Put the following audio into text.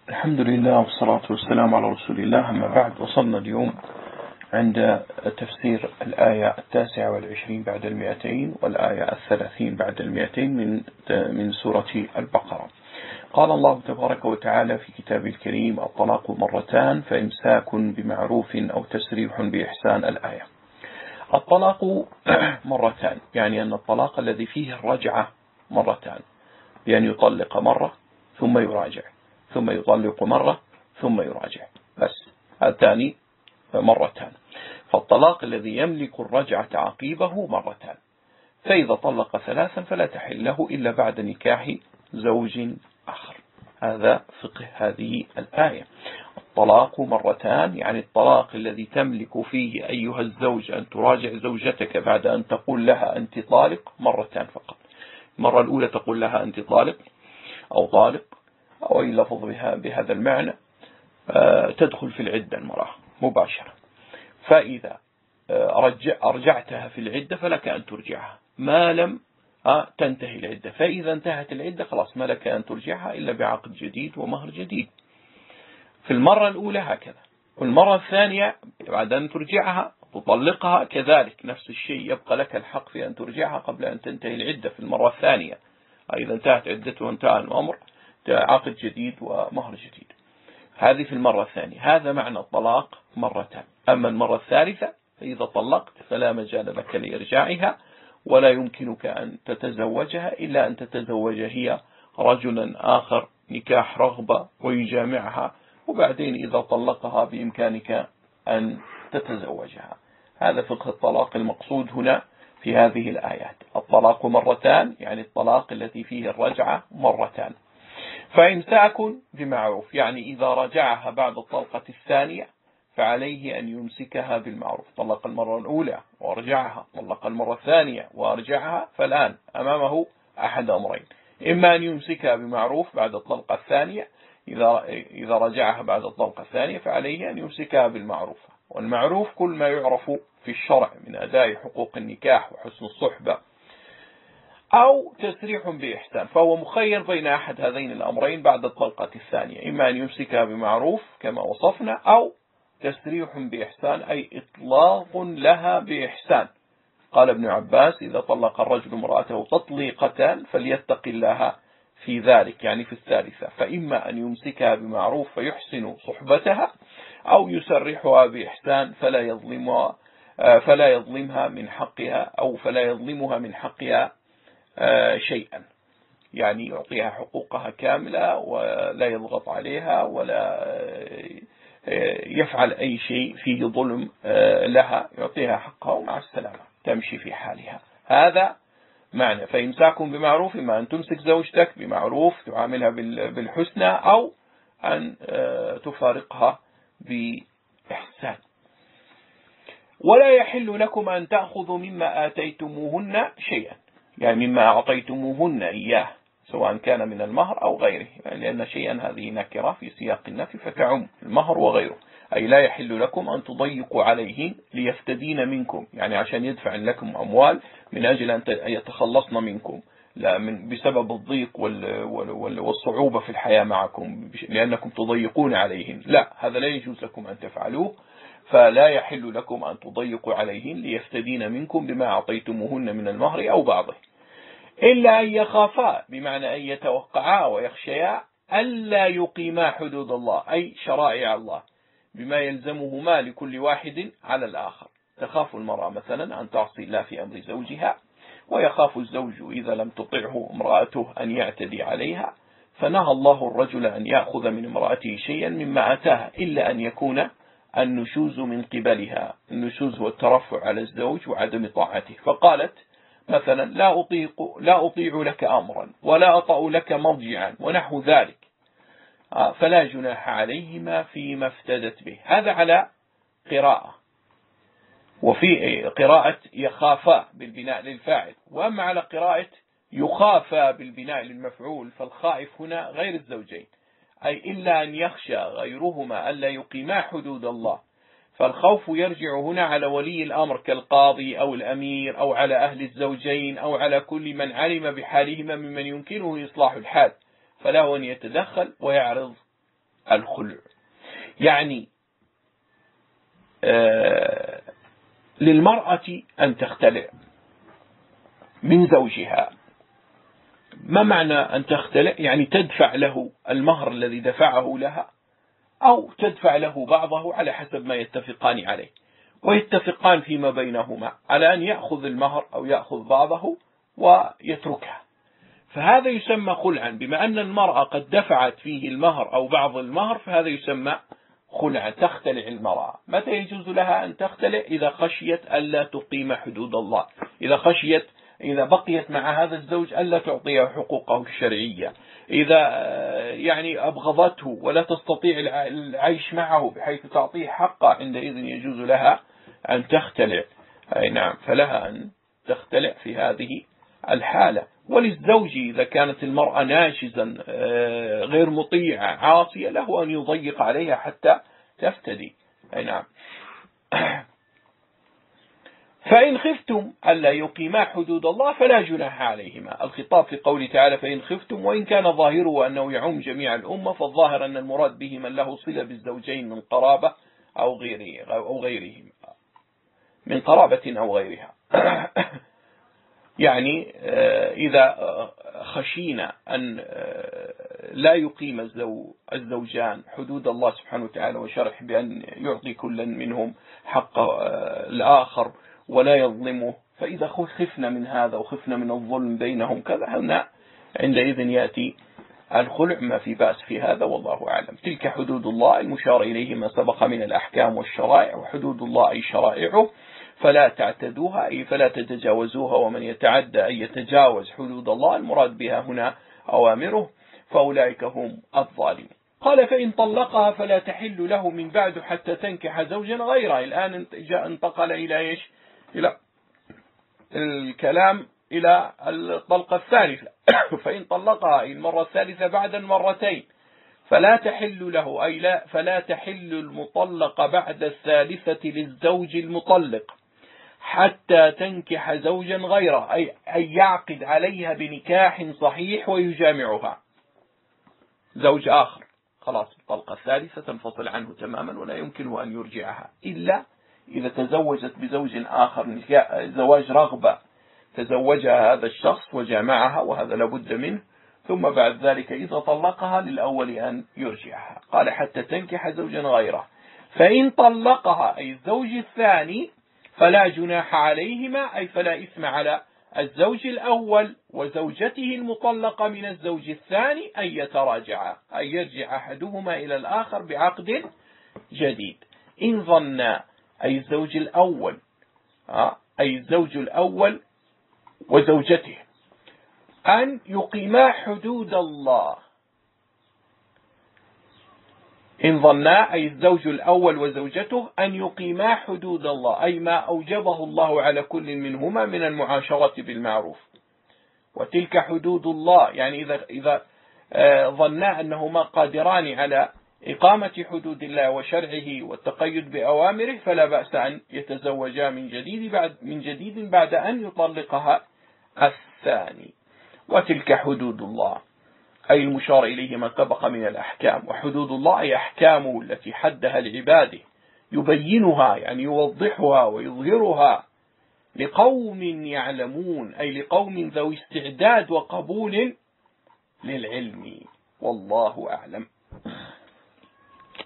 الحمد لله والصلاة والسلام على رسول الله. أما بعد، وصلنا اليوم عند تفسير الآية 29 بعد 200 والآية 30 بعد 200 من سورة البقرة. قال الله تبارك وتعالى في كتابه الكريم: الطلاق مرتان فإمساك بمعروف أو تسريح بإحسان. الآية: الطلاق مرتان، يعني أن الطلاق الذي فيه الرجعة مرتان، بأن يطلق مرة ثم يراجع، ثم يطلق مرة ثم يراجع، بس هاتان مرتان. فالطلاق الذي يملك الرجعة عقيبه مرتان. فإذا طلق ثلاثا فلا تحل له إلا بعد نكاح زوج آخر. هذا فقه هذه الآية. الطلاق مرتان، يعني الطلاق الذي تملك فيه أيها الزوج أن تراجع زوجتك بعد أن تقول لها أنت طالق مرتان فقط. المرة الأولى تقول لها أنت طالق أو طالق أو أي لفظ بهذا المعنى، تدخل في العدة المرأة مباشرة. فإذا أرجعتها في العدة فلك أن ترجعها ما لم تنتهي العدة. فإذا انتهت العدة خلاص ما لك أن ترجعها إلا بعقد جديد ومهر جديد. في المرة الأولى هكذا. والمرة الثانية بعد أن ترجعها تطلقها كذلك نفس الشيء، يبقى لك الحق في أن ترجعها قبل أن تنتهي العدة في المرة الثانية. إذا انتهت عدته وانتهى الأمر، عقد جديد ومهر جديد. هذه في المرة الثانية. هذا معنى الطلاق مرتان. أما المرة الثالثة فإذا طلقت فلا مجال لك لإرجاعها، ولا يمكنك أن تتزوجها إلا أن تتزوج هي رجلا آخر نكاح رغبة ويجامعها، وبعدين إذا طلقها بإمكانك أن تتزوجها. هذا فقه الطلاق المقصود هنا في هذه الآيات. الطلاق مرتان، يعني الطلاق الذي فيه الرجعة مرتان. فإمساك بمعروف، يعني إذا رجعها بعد الطلقة الثانية فعليه أن يمسكها بالمعروف. طلق المرة الأولى وارجعها، طلق المرة الثانية وارجعها، فالآن أمامه أحد أمرين: إما أن يمسكها بمعروف بعد الطلقة الثانية، إذا رجعها بعد الطلقة الثانية فعليه أن يمسكها بالمعروف. والمعروف كل ما يعرف في الشرع من أداء حقوق النكاح وحسن الصحبة، أو تسريح بإحسان. فهو مخير بين أحد هذين الأمرين بعد الطلقة الثانية: إما أن يمسكها بمعروف كما وصفنا، أو تسريح بإحسان أي إطلاق لها بإحسان. قال ابن عباس: إذا طلق الرجل امرأته تطليقتان فليتق الله في ذلك، يعني في الثالثة. فإما أن يمسكها بمعروف فيحسن صحبتها، أو يسرحها بإحسان فلا يظلمها من حقها، أو فلا يظلمها من حقها شيئا، يعني يعطيها حقوقها كاملة ولا يضغط عليها ولا يفعل أي شيء فيه ظلم لها، يعطيها حقها ومع السلامة تمشي في حالها. هذا معنى فإمساك بمعروف: إما أن تمسك زوجتك بمعروف تعاملها بالحسنى، أو أن تفارقها بإحسان. ولا يحل لكم أن تأخذوا مما آتيتموهن شيئا، يعني مما أعطيتموهن إياه، سواء كان من المهر أو غيره، لأن شيئا هذه نكرة في سياق النفي فتعم المهر وغيره. أي لا يحل لكم أن تضيقوا عليهن ليفتدين منكم، يعني عشان يدفع لكم أموال من أجل أن يتخلصن منكم بسبب الضيق والصعوبة في الحياة معكم، لأنكم تضيقون عليهن. لا، هذا لا يجوز لكم أن تفعلوه. فلا يحل لكم أن تضيقوا عليهن ليفتدين منكم بما أعطيتموهن من المهر أو بعضه، إلا أن يخافا، بمعنى أن يتوقعا ويخشيا ألا يقيما حدود الله، أي شرائع الله، بما يلزمهما لكل واحد على الآخر. تخاف المرأة مثلا أن تعصي الله في أمر زوجها، ويخاف الزوج إذا لم تطعه امرأته أن يعتدي عليها، فنهى الله الرجل أن يأخذ من امرأته شيئا مما أتاها، إلا أن يكون النشوز من قبلها. النشوز هو الترفع على الزوج وعدم طاعته. فقالت مثلا: لا أطيع لك أمرا ولا أطأ لك مرجعا ونحو ذلك، فلا جناح عليهما فيما افتدت به. هذا على قراءة، وفي قراءة يخافا بالبناء للفاعل. وأما على قراءة يخافا بالبناء للمفعول، فالخائف هنا غير الزوجين، أي إلا أن يخشى غيرهما ألا يقيما حدود الله. فالخوف يرجع هنا على ولي الأمر كالقاضي أو الأمير، أو على أهل الزوجين، أو على كل من علم بحالهما ممن يمكنه إصلاح الحال، فله أن يتدخل ويعرض الخلع. يعني للمرأة أن تختلع من زوجها. ما معنى أن تختلع؟ يعني تدفع له المهر الذي دفعه لها، أو تدفع له بعضه على حسب ما يتفقان عليه، ويتفقان فيما بينهما على أن يأخذ المهر أو يأخذ بعضه ويتركها. فهذا يسمى خلعا، بما أن المرأة قد دفعت فيه المهر أو بعض المهر، فهذا يسمى خلعا. تختلع المرأة. متى يجوز لها أن تختلع؟ إذا خشيت ألا تقيم حدود الله، إذا بقيت مع هذا الزوج ألا تعطيه حقوقه الشرعية، إذا يعني أبغضته ولا تستطيع العيش معه بحيث تعطيه حقه، عندئذ يجوز لها أن تختلع. أي نعم، فلها أن تختلع في هذه الحالة. وللزوج إذا كانت المرأة ناشزا غير مطيعة عاصية، له أن يضيق عليها حتى تفتدي. أي نعم. فإن خفتم ألا يقيما حدود الله فلا جناح عليهما. الخطاب في قوله تعالى فإن خفتم، وإن كان ظاهره أنه يعم جميع الأمة، فالظاهر أن المراد به من له صلة بالزوجين من قرابة أو غيرهم، من قرابة أو غيرها. يعني إذا خشينا أن لا يقيم الزوجان حدود الله سبحانه وتعالى وشرح بأن يعطي كل منهم حق الآخر ولا يظلمه، فإذا خفنا من هذا وخفنا من الظلم بينهم كذا، هنا عندئذ يأتي الخلع، ما في بأس في هذا، والله أعلم. تلك حدود الله المشار إليه ما سبق من الأحكام والشرائع، وحدود الله أي شرائعه فلا تعتدوها، أي فلا تتجاوزوها، ومن يتعدى أي يتجاوز حدود الله المراد بها هنا أوامره، فأولئك هم الظالمون. قال فإن طلقها فلا تحل له من بعد حتى تنكح زوجا غيره. الآن انتقل إلى إيش؟ إلى الكلام إلى الطلقة الثالثة. فإن طلقها المرة الثالثة بعد المرتين فلا تحل له، أي لا، فلا تحل المطلقة بعد الثالثة للزوج المطلق حتى تنكح زوجا غيره، أي يعقد عليها بنكاح صحيح ويجامعها زوج آخر. خلاص الطلقة الثالثة تنفصل عنه تماما ولا يمكن أن يرجعها، إلا إذا تزوجت بزوج آخر زواج رغبة، تزوجها هذا الشخص وجامعها، وهذا لابد منه، ثم بعد ذلك إذا طلقها للأول أن يرجعها. قال حتى تنكح زوجا غيره. فإن طلقها أي الزوج الثاني فلا جناح عليهما، أي فلا إثم على الزوج الأول وزوجته المطلقة من الزوج الثاني أن يتراجعا، أي يرجع أحدهما إلى الآخر بعقد جديد. إن ظنا أي الزوج الأول وزوجته أن يقيما حدود الله. إن ظنا أي الزوج الأول وزوجته أن يقيما حدود الله، أي ما أوجبه الله على كل منهما من المعاشرة بالمعروف. وتلك حدود الله، يعني إذا ظنا أنهما قادران على إقامة حدود الله وشرعه والتقيد بأوامره، فلا بأس أن يتزوجا من جديد بعد أن يطلقها الثاني. وتلك حدود الله أي المشار إليه ما سبق من الأحكام. وحدود الله أي أحكامه التي حدها لعباده، يبينها يعني يوضحها ويظهرها لقوم يعلمون، أي لقوم ذوي استعداد وقبول للعلم. والله أعلم.